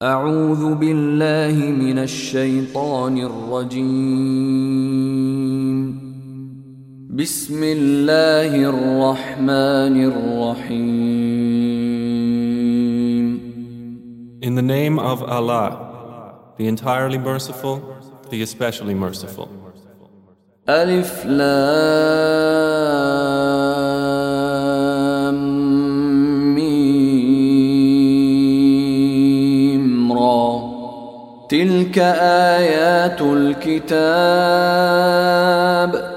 أعوذ بالله من الشيطان الرجيم. بسم الله الرحمن الرحيم. In the name of Allah, the entirely merciful, the especially merciful. ألف لام ميم را تلك آيات الكتاب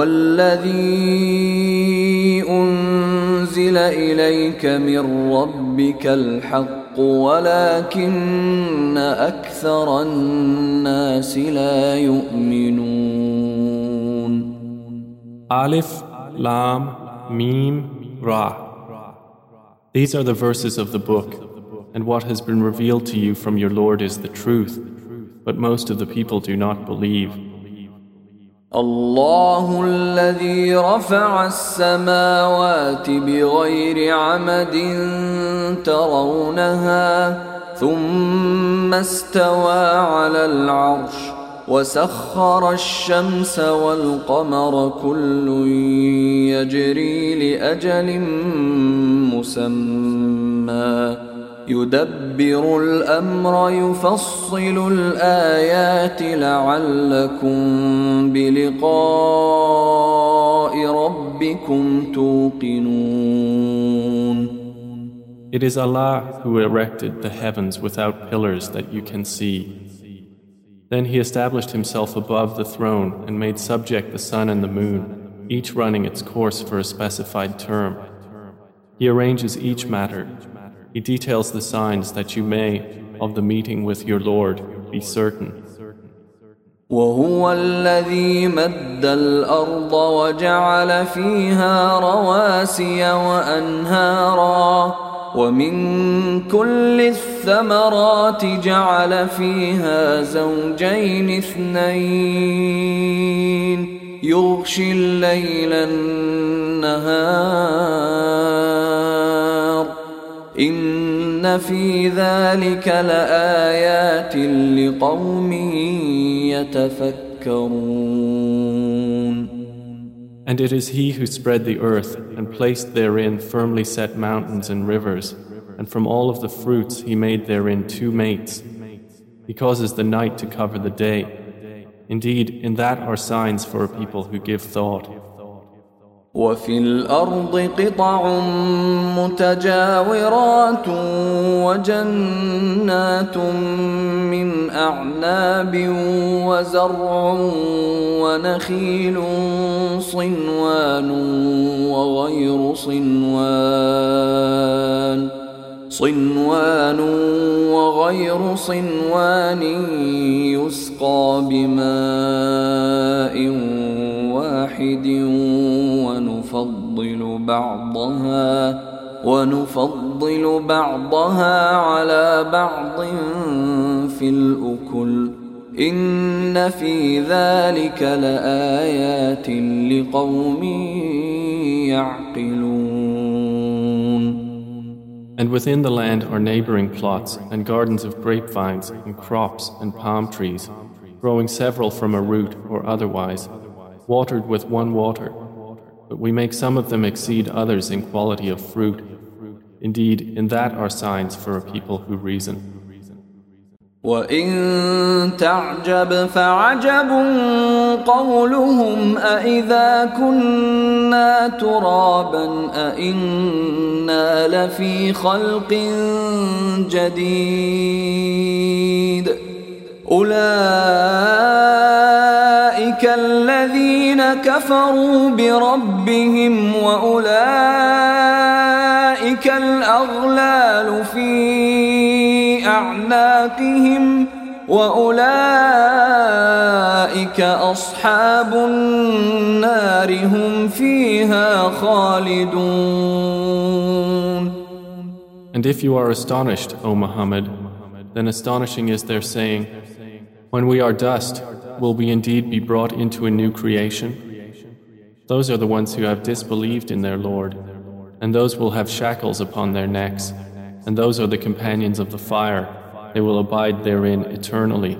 والذي أنزل إليك من ربك الحق ولكن أكثر الناس لا يؤمنون. Alif, Lam, Mim, Ra. These are the verses of the book, and what has been revealed to you from your Lord is the truth, but most of the people do not believe. الله الذي رفع السماوات بغير عمد ترونها ثم استوى على العرش وسخر الشمس والقمر كل يجري لأجل مسمى يدبر الأمر يفصل الآيات لعلكم بلقاء ربكم توقنون. It is Allah who erected the heavens without pillars that you can see. Then He established Himself above the throne and made subject the sun and the moon, each running its course for a specified term. He arranges each matter. He details the signs that you may, of the meeting with your Lord, be certain. وهو الذي مد الأرض وجعل فيها رواسي وأنهارا ومن كل الثمرات جعل فيها زوجين اثنين يغشي الليل النهار إن في ذلك لآيات لقوم يتفكرون. And it is He who spread the earth and placed therein firmly set mountains and rivers, and from all of the fruits He made therein two mates. He causes the night to cover the day. Indeed, in that are signs for a people who give thought. وفي الأرض قطع متجاورات وجنات من أعناب وزرع ونخيل صنوان وغير صنوان يسقى بماء واحد ونفضل بعضها على بعض في الأكل إن في ذلك لآيات لقوم يعقلون. And within the land are neighboring plots and gardens of grapevines and crops and palm trees, growing several from a root or otherwise, watered with one water. But we make some of them exceed others in quality of fruit. Indeed, in that are signs for a people who reason. وَإِن تَعْجَبْ فَعَجَبٌ قَوْلُهُمْ أَإِذَا كُنَّا تُرَابًا أَإِنَّا لَفِي خَلْقٍ جَدِيدٍ أُولَئِكَ الَّذِينَ كَفَرُوا بِرَبِّهِمْ وَأُولَئِكَ الْأَغْلَالُ فِي أَعْنَاقِهِمْ وَأُولَئِكَ أَصْحَابُ النَّارِ هُمْ فِيهَا خَالِدُونَ. And if you are astonished, O Muhammad, then astonishing is their saying, when we are dust, will we indeed be brought into a new creation? Those are the ones who have disbelieved in their Lord, and those will have shackles upon their necks, and those are the companions of the fire, they will abide therein eternally.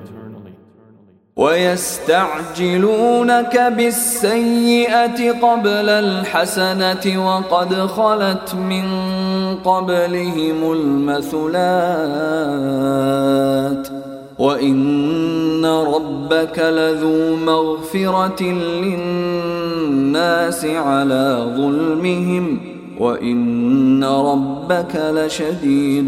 ويستعجلونك بالسيئة قبل الحسنة وقد خلت من قبلهم المثلات وإن ربك لذو مغفرة للناس على ظلمهم وإن ربك لشديد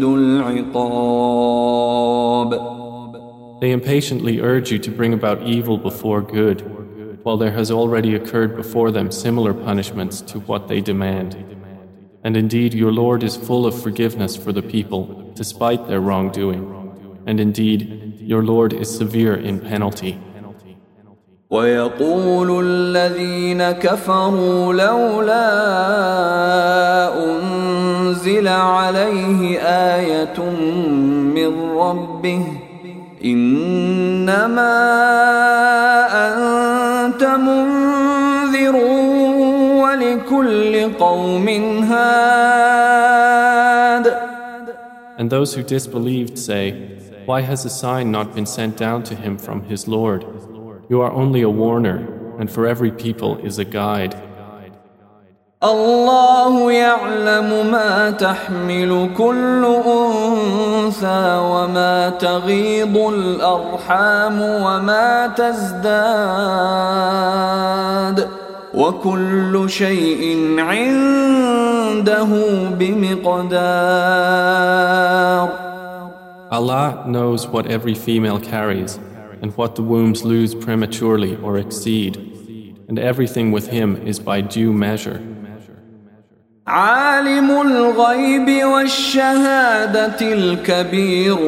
العقاب. They impatiently urge you to bring about evil before good, while there has already occurred before them similar punishments to what they demand. And indeed, your Lord is full of forgiveness for the people, despite their wrongdoing. And indeed, your Lord is severe in penalty. ويقول الذين كفروا لولا أنزل عليه آية من ربه إنما أنت منذر ولكل قوم هاد. And those who disbelieved say, why has a sign not been sent down to him from his Lord? You are only a warner, and for every people is a guide. الله يعلم ما تحمل كل أنثى وما تغيض الأرحام وما تزداد وكل شيء عنده بمقدار. Allah knows what every female carries and what the wombs lose prematurely or exceed, and everything with him is by due measure. عالم الغيب والشهادة الكبير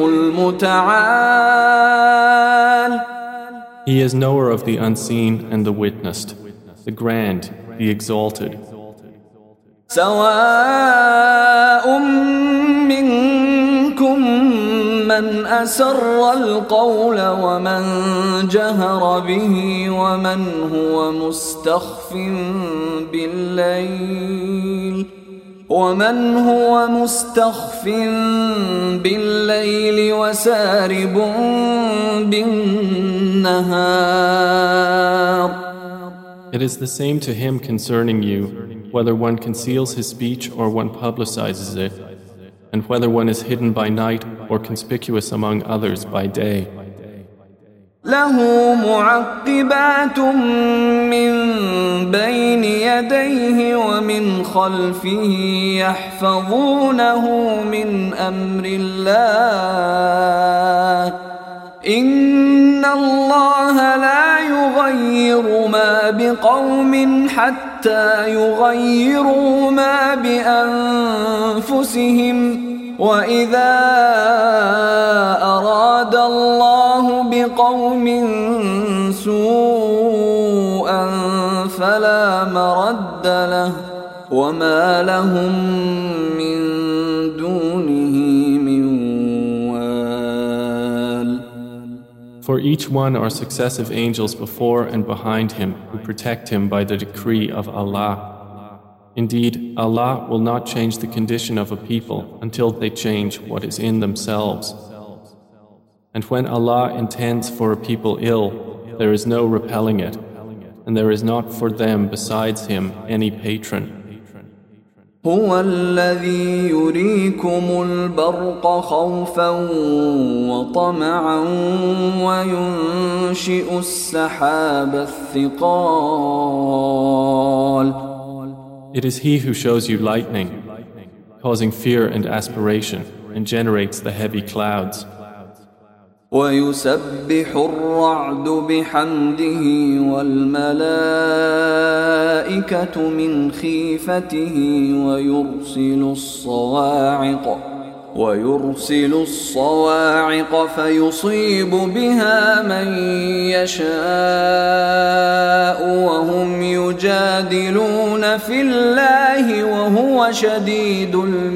المتعال. He is knower of the unseen and the witnessed, the grand, the exalted. سواء منكم من أسر القول ومن جهر به ومن هو مستخف بالليل وسارب بالنهار. It is the same to him concerning you, whether one conceals his speech or one publicizes it, and whether one is hidden by night or conspicuous among others by day. له معقبات من بين يديه ومن خلفه يحفظونه من أمر الله إن الله لا يغير ما بقوم حتى يغيروا ما بأنفسهم وإذا أراد الله بقوم سوءا فلا مرد له وما لهم من دونه من وال. For each one are successive angels before and behind him who protect him by the decree of Allah. Indeed, Allah will not change the condition of a people until they change what is in themselves. And when Allah intends for a people ill, there is no repelling it, and there is not for them besides Him any patron. هو الذي يريكم البرق خوفا وطمعا وينشئ السحاب الثقال. It is He who shows you lightning, causing fear and aspiration, and generates the heavy clouds. ويسبح الرعد بحمده والملائكة من خيفته ويرسل الصواعق فيصيب بها من يشاء وهم يجادلون في الله وهو شديد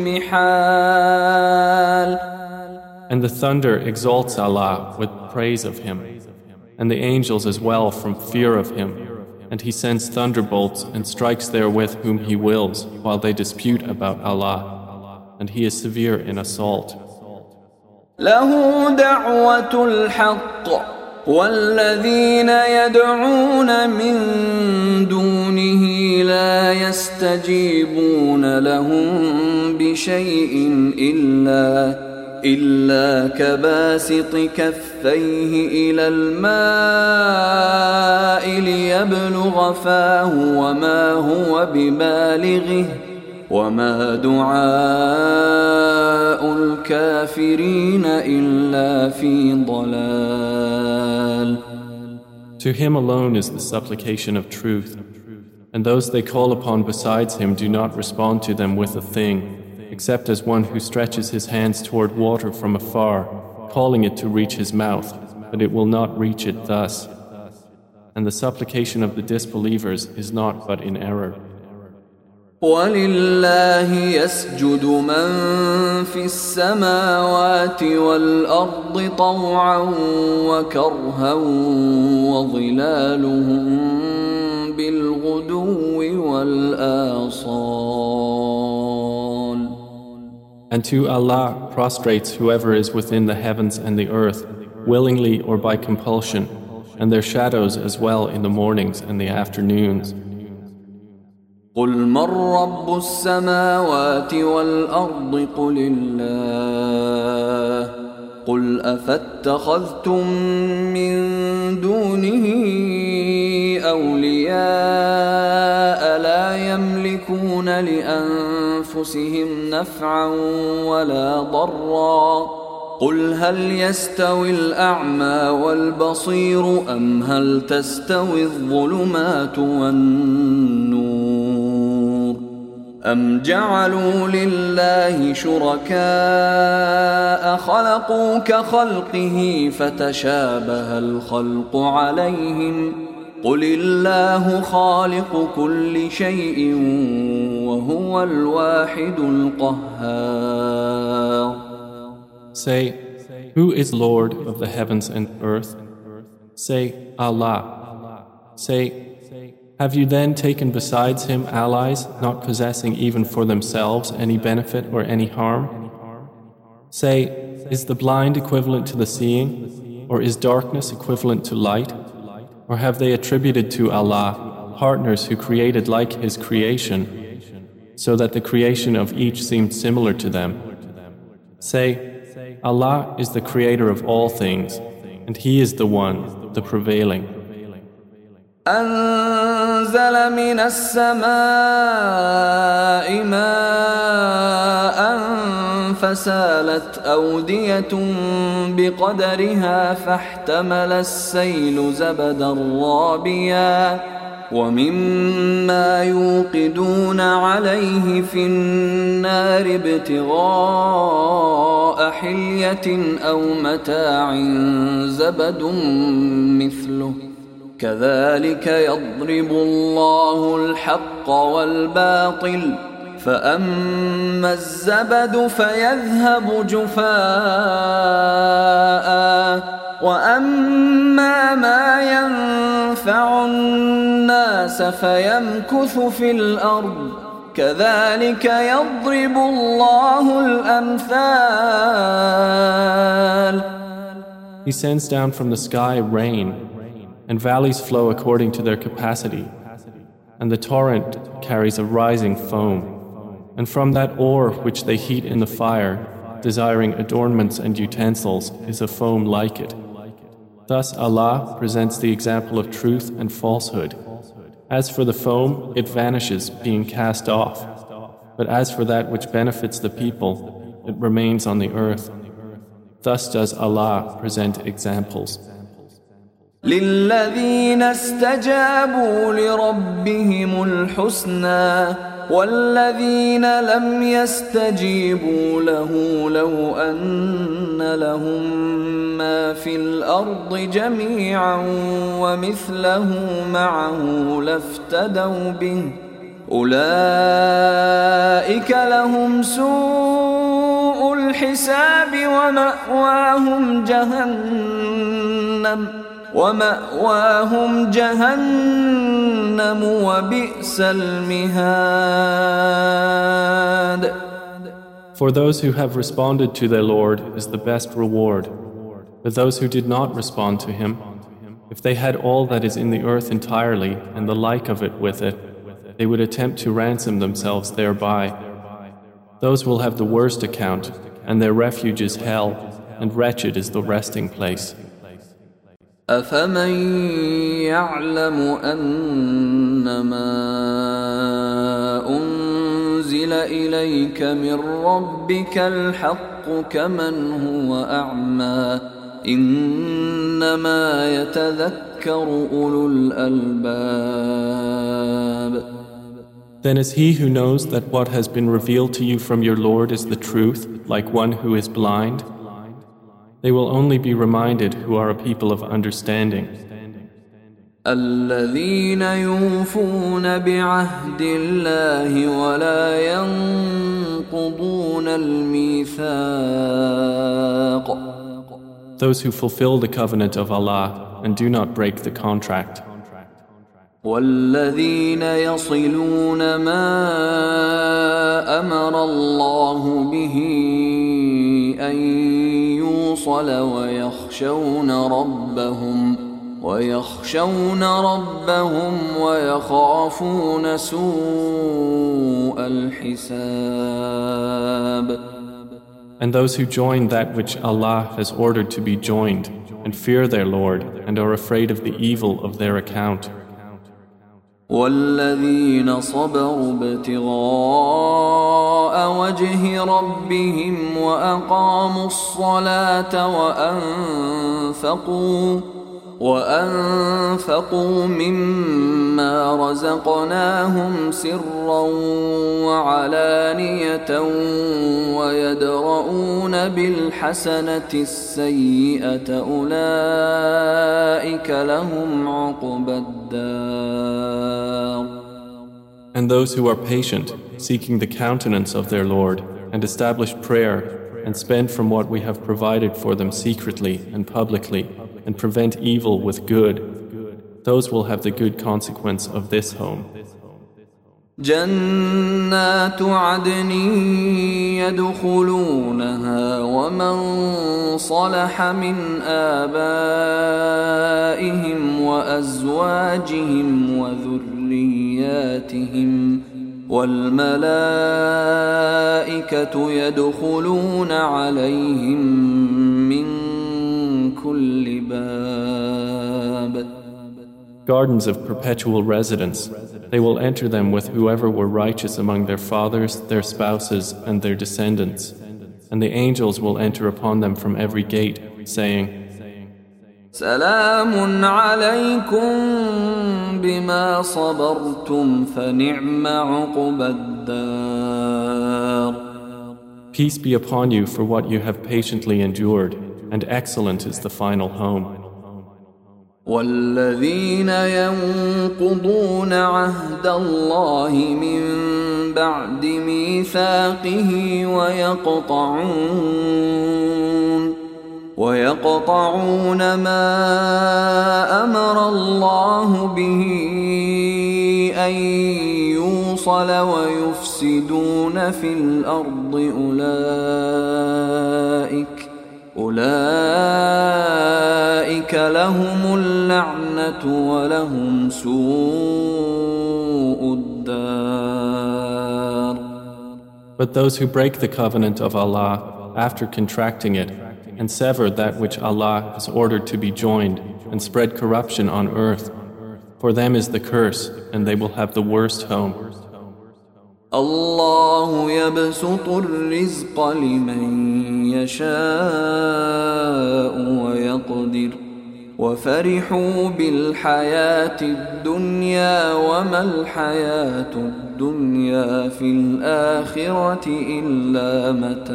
المحال. And the thunder exalts Allah with praise of Him, and the angels as well from fear of Him, and He sends thunderbolts and strikes therewith whom He wills while they dispute about Allah, and He is severe in assault. له دعوة الحق والذين يدعون من دونه لا يستجيبون لهم بشيء إلا كباسط كفيه إلى الماء ليبلغ فاه وما هو ببالغه وما دعاء الكافرين إلا في ضلال. To him alone is the supplication of truth, and those they call upon besides him do not respond to them with a thing, except as one who stretches his hands toward water from afar, calling it to reach his mouth, but it will not reach it thus. And the supplication of the disbelievers is not but in error. وَلِلَّهِ يَسْجُدُ مَن فِي السَّمَاوَاتِ وَالْأَرْضِ طَوْعًا وَكَرْهًا وَظِلَالُهُم بِالْغُدُوِّ وَالْآصَالِ. And to Allah prostrates whoever is within the heavens and the earth, willingly or by compulsion, and their shadows as well in the mornings and the afternoons. قُلْ مَنْ رَبُّ السَّمَاوَاتِ وَالْأَرْضِ قُلِ اللَّهُ قُلْ أَفَاتَّخَذْتُمْ مِنْ دُونِهِ أَوْلِيَاءَ لَا يَمْلِكُونَ لِأَنفُسِهِمْ نَفْعًا وَلَا ضَرًّا قُلْ هَلْ يَسْتَوِي الْأَعْمَى وَالْبَصِيرُ أَمْ هَلْ تَسْتَوِي الظُّلُمَاتُ وَالنُّورُ أَمْ جَعَلُوا لِلَّهِ شُرَكَاءَ خَلَقُوا كَخَلْقِهِ فَتَشَابَهَ الْخَلْقُ عَلَيْهِمْ قُلِ اللَّهُ خَالِقُ كُلِّ شَيْءٍ وَهُوَ الْوَاحِدُ الْقَهَّارُ. Say, who is Lord of the heavens and earth? Say, Allah. Say, have you then taken besides him allies, not possessing even for themselves any benefit or any harm? Say, is the blind equivalent to the seeing, or is darkness equivalent to light? Or have they attributed to Allah partners who created like his creation, so that the creation of each seemed similar to them? Say, Allah is the creator of all things, and he is the one, the prevailing. أنزل من السماء ماء فسالت أودية بقدرها فاحتمل السيل زبدا رابيا ومما يوقدون عليه في النار ابتغاء حلية أو متاع زبد مثله كذلك يضرب الله الحق والباطل فأما الزبد فيذهب جفاء وأما ما ينفع الناس فيمكث في الأرض كذلك يضرب الله الأمثال. He sends down from the sky rain, and valleys flow according to their capacity, and the torrent carries a rising foam, and from that ore which they heat in the fire, desiring adornments and utensils, is a foam like it. Thus Allah presents the example of truth and falsehood. As for the foam, it vanishes, being cast off, but as for that which benefits the people, it remains on the earth. Thus does Allah present examples. للذين استجابوا لربهم الحسنى والذين لم يستجيبوا له لو أن لهم ما في الأرض جميعا ومثله معه لافتدوا به أولئك لهم سوء الحساب ومأواهم جهنم وبئس المهاد. For those who have responded to their Lord is the best reward. But those who did not respond to Him, if they had all that is in the earth entirely and the like of it with it, they would attempt to ransom themselves thereby. Those will have the worst account, and their refuge is hell, and wretched is the resting place. أفمن يعلم أنما أنزل إليك من ربك الحق كمن هو أعمى إنما يتذكر أولو الألباب. Then is he who knows that what has been revealed to you from your Lord is the truth, like one who is blind? They will only be reminded who are a people of understanding. الذين يوفون بعهد الله ولا ينقضون الميثاق. Those who fulfill the covenant of Allah and do not break the contract. والذين يصلون ما أمر الله به أن يوصل ويخشون ربهم ويخافون سوء الحساب. And those who join that which Allah has ordered to be joined and fear their Lord and are afraid of the evil of their account. والذين صبروا ابتغاء وجه ربهم وأقاموا الصلاة وأنفقوا مما رزقناهم سرا وعلانية ويدرؤون بالحسنة السيئة أولئك لهم عقبى الدار. And those who are patient, seeking the countenance of their Lord, and establish prayer, and spend from what we have provided for them secretly and publicly, and prevent evil with good, those will have the good consequence of this home. جنات عدن يدخلونها ومن صلح من آبائهم وأزواجهم وذرياتهم والملائكة يدخلون عليهم من كل باب. Gardens of perpetual residence, they will enter them with whoever were righteous among their fathers, their spouses, and their descendants. And the angels will enter upon them from every gate, saying, سلام عليكم بما صبرتم فنعم عقبى الدار. Peace be upon you for what you have patiently endured, and excellent is the final home. والذين ينقضون عهد الله من بعد ميثاقه ويقطعون ما أمر الله به أن يوصل ويفسدون في الأرض أولئك لهم اللعنة ولهم سوء الدار. But those who break the covenant of Allah after contracting it and sever that which Allah has ordered to be joined and spread corruption on earth, for them is the curse and they will have the worst home. الله يبسط الرزق لمن يشاء ويقدر وفرحوا بالحياة الدنيا وما الحياة الدنيا في الآخرة إلا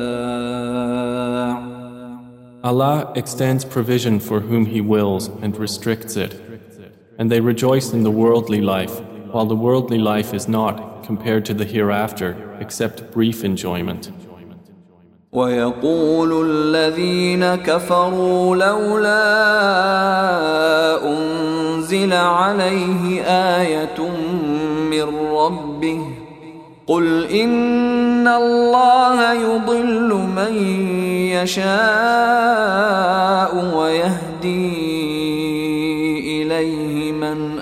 متاع. Allah extends provision for whom He wills and restricts it, and they rejoice in the worldly life, while the worldly life is not, compared to the hereafter, except brief enjoyment. ويقول الذين كفروا لولا أنزل عليه آية من ربه قل إن الله يضل من يشاء ويهدي إليه من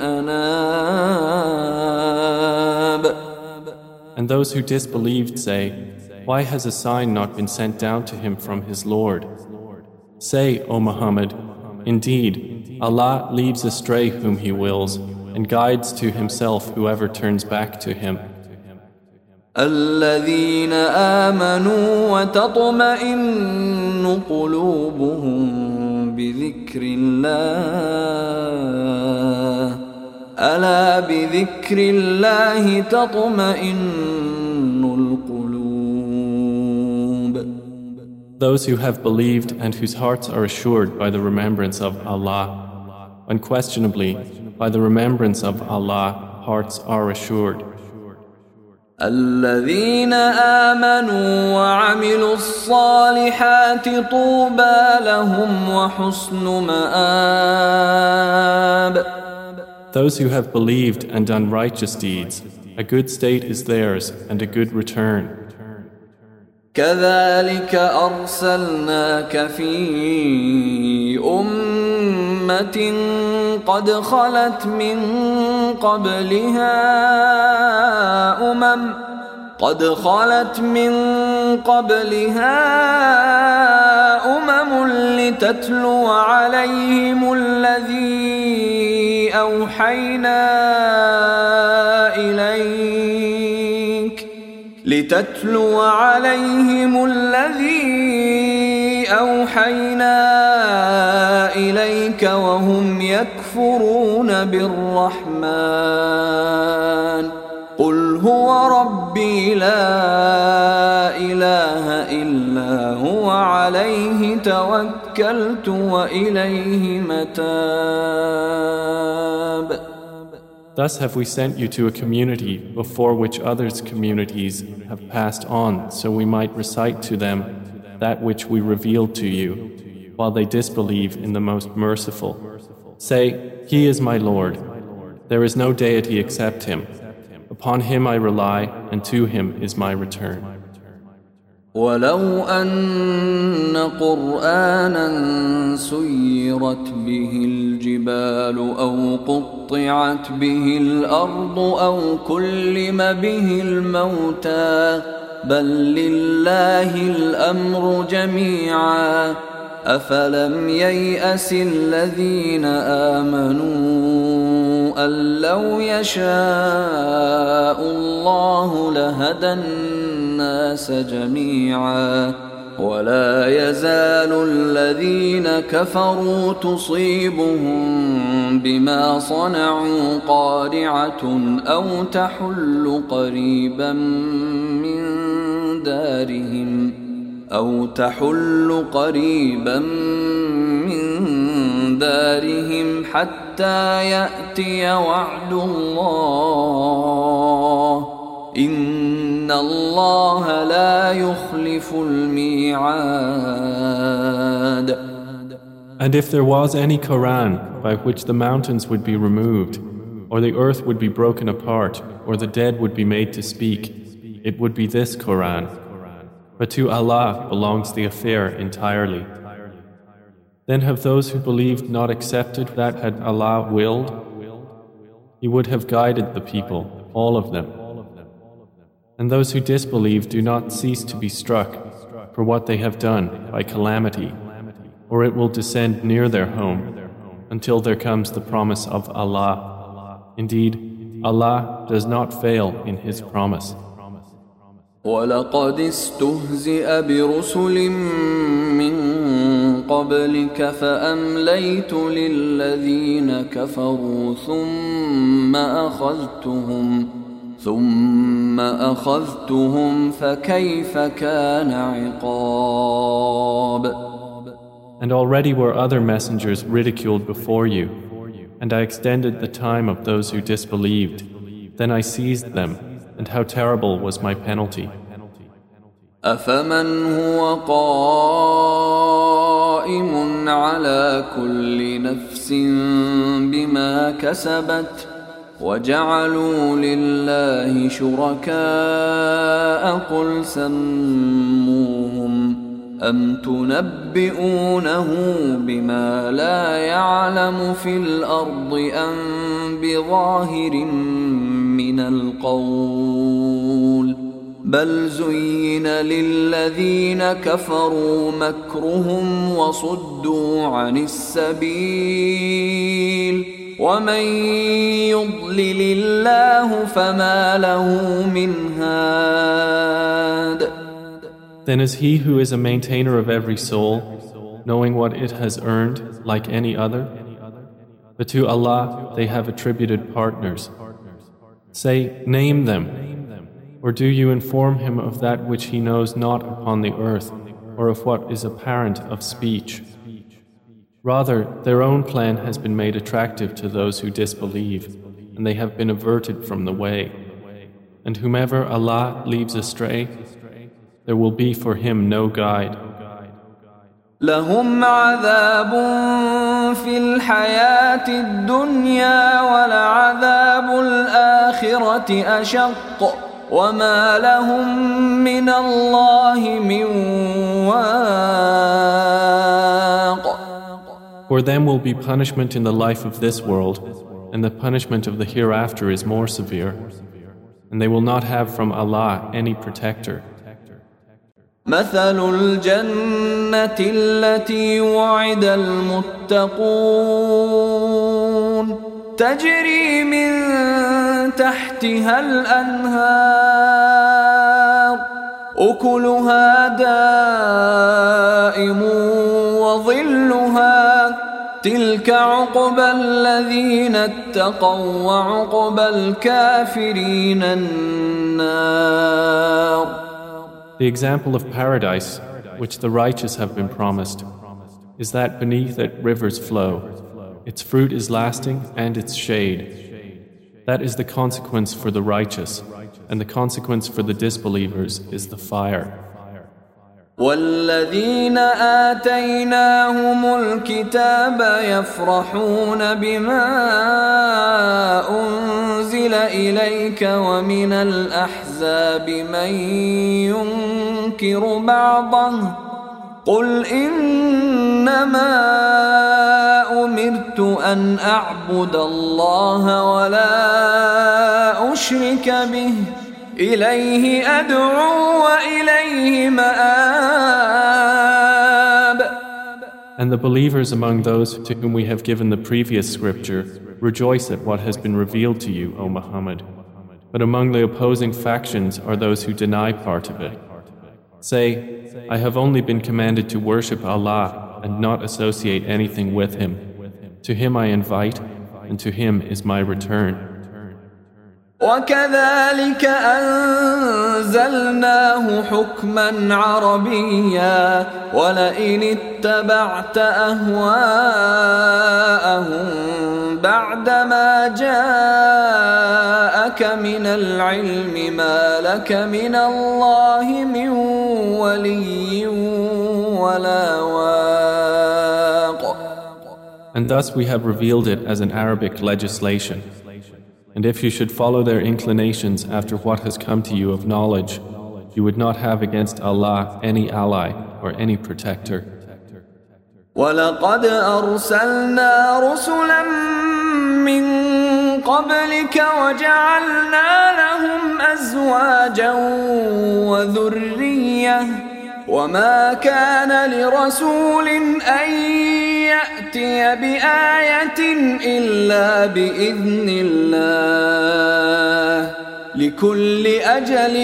أناب. And those who disbelieved say, why has a sign not been sent down to him from his Lord? Say, O Muhammad, indeed, Allah leads astray whom He wills and guides to Himself whoever turns back to Him. الذين آمنوا وتطمئن قلوبهم بذكر الله ألا بذكر الله تطمئن القلوب. Those who have believed and whose hearts are assured by the remembrance of Allah. Unquestionably, by the remembrance of Allah, hearts are assured. الذين آمنوا وعملوا الصالحات طوبى لهم وحسن مآب. Those who have believed and done righteous deeds, a good state is theirs and a good return. كذلك أرسلناك في أمة قد خلت من قبلها أمم لتتلو عليهم الذي أوحينا إليك وهم يكفرون بالرحمن قل هو ربي لا إله إلا هو عليه توكلت وإليه متاب. Thus have we sent you to a community before which others' communities have passed on, so we might recite to them that which we revealed to you, while they disbelieve in the Most Merciful. Say, He is my Lord. There is no deity except Him. Upon Him I rely, and to Him is my return. ولو أن قرآنا سيرت به الجبال أو قطعت به الأرض أو كلم به الموتى بل لله الأمر جميعا أفلم ييأس الذين آمنوا أن لو يشاء الله لهدى الناس جميعا ولا يزال الذين كفروا تصيبهم بما صنعوا قارعة أو تحل قريبا من دارهم حتى يأتي وعد الله إن الله لا يخلف الميعاد. And if there was any Quran by which the mountains would be removed, or the earth would be broken apart, or the dead would be made to speak, it would be this Quran. But to Allah belongs the affair entirely. Then have those who believed not accepted that had Allah willed? He would have guided the people, all of them. And those who disbelieve do not cease to be struck for what they have done by calamity, or it will descend near their home until there comes the promise of Allah. Indeed, Allah does not fail in His promise. وَلَقَدِ اسْتُهْزِئَ بِرُسُلٍ مِّن قَبْلِكَ فَأَمْلَيْتُ لِلَّذِينَ كَفَرُوا ثُمَّ أَخَذْتُهُمْ فَكَيْفَ كَانَ عِقَابِ. And already were other messengers ridiculed before you, and I extended the time of those who disbelieved. Then I seized them, and how terrible was my penalty. أَفَمَنْ هُوَ قَائِمٌ عَلَى كُلِّ نَفْسٍ بِمَا كَسَبَتْ وجعلوا لله شركاء قل سموهم أم تنبئونه بما لا يعلم في الأرض أم بظاهر من القول بل زين للذين كفروا مكرهم وصدوا عن السبيل ومن يضلل الله فما له من هاد. Then is he who is a maintainer of every soul, knowing what it has earned like any other? But to Allah they have attributed partners. Say, name them. Or do you inform him of that which he knows not upon the earth, or of what is apparent of speech? Rather, their own plan has been made attractive to those who disbelieve, and they have been averted from the way. And whomever Allah leaves astray, there will be for him no guide. لهم عذاب في الحياة الدنيا ولعذاب الآخرة أشق وما لهم من الله من واق. For them will be punishment in the life of this world, and the punishment of the hereafter is more severe, and they will not have from Allah any protector. مثل الجنة التي وعد المتقون تجري من تحتها الأنهار أكلها دائم وظلها تلك عقبى الذين اتقوا وعقبى الكافرين النار. The example of paradise, which the righteous have been promised, is that beneath it rivers flow. Its fruit is lasting and its shade. That is the consequence for the righteous, and the consequence for the disbelievers is the fire. والذين آتيناهم الكتاب يفرحون بما أنزل إليك ومن الأحزاب من ينكر بعضه قل إنما أمرت أن أعبد الله ولا أشرك به إليه أدعو وإليه مآب. And the believers among those to whom we have given the previous scripture rejoice at what has been revealed to you, O Muhammad. But among the opposing factions are those who deny part of it. Say, I have only been commanded to worship Allah and not associate anything with Him. To Him I invite, and to Him is my return. وكذلك أنزلناه حكما عربيا ولئن اتبعت أهواءهم بعدما جاءك من العلم ما لك من الله من ولي ولا واق. And thus we have revealed it as an Arabic legislation. And if you should follow their inclinations after what has come to you of knowledge, you would not have against Allah any ally or any protector. وَلَقَدْ أَرْسَلْنَا رُسُلًا مِّن قَبْلِكَ وَجَعَلْنَا لَهُمْ أَزْوَاجًا وَذُرِّيَّةً وَمَا كَانَ لِرَسُولٍ أَن يَأْتِيَ بِآيَةٍ إِلَّا بِإِذْنِ اللَّهِ لِكُلِّ أَجَلٍ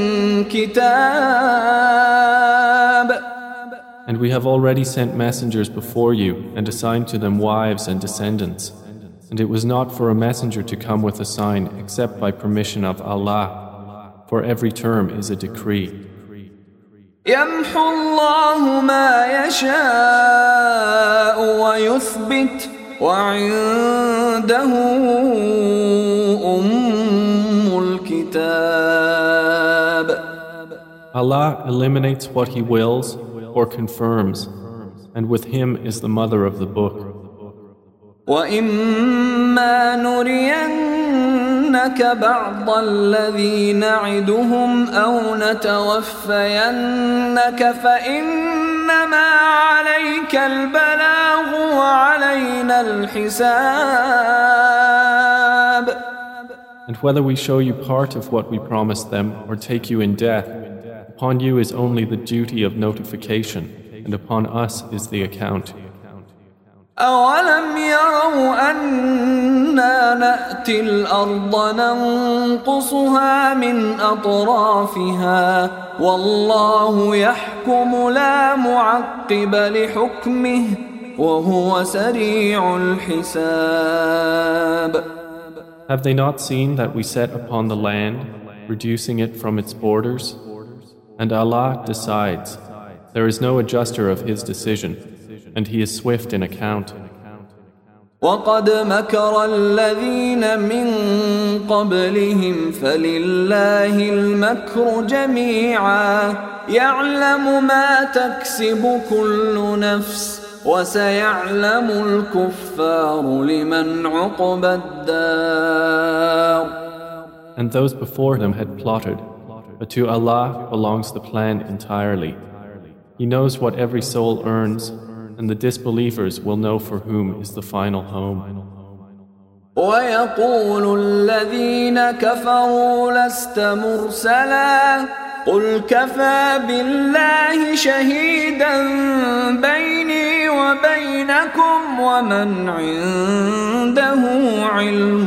كِتَابٌ. And we have already sent messengers before you and assigned to them wives and descendants. And it was not for a messenger to come with a sign except by permission of Allah. For every term is a decree. يمحو الله ما يشاء ويثبت وعنده أم الكتاب. Allah eliminates what He wills or confirms, and with Him is the mother of the book. وإما نرينك بعض الذي نعدهم أو نتوفينك فإنما عليك البلاغ وعلينا الحساب. And whether we show you part of what we promised them or take you in death, upon you is only the duty of notification, and upon us is the account. أولم يروا أنا نأتي الأرض ننقصها من أطرافها والله يحكم لا معقب لحكمه وهو سريع الحساب. Have they not seen that we set upon the land, reducing it from its borders? And Allah decides. There is no adjuster of His decision, and He is swift in account. وقد مكر الذين من قبلهم فلله المكر جميعا يعلم ما تكسب كل نفس وسيعلم الكفار لمن عقبى الدار. And those before them had plotted, but to Allah belongs the plan entirely. He knows what every soul earns, and the disbelievers will know for whom is the final home. ويقول الذين كفروا لست مرسلا قل كفى بالله شهيدا بيني وبينكم ومن عنده علم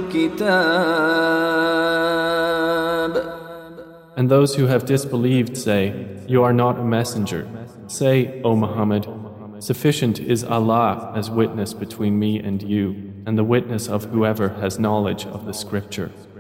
الكتاب. And those who have disbelieved say, You are not a messenger. Say, O Muhammad, sufficient is Allah as witness between me and you, and the witness of whoever has knowledge of the scripture.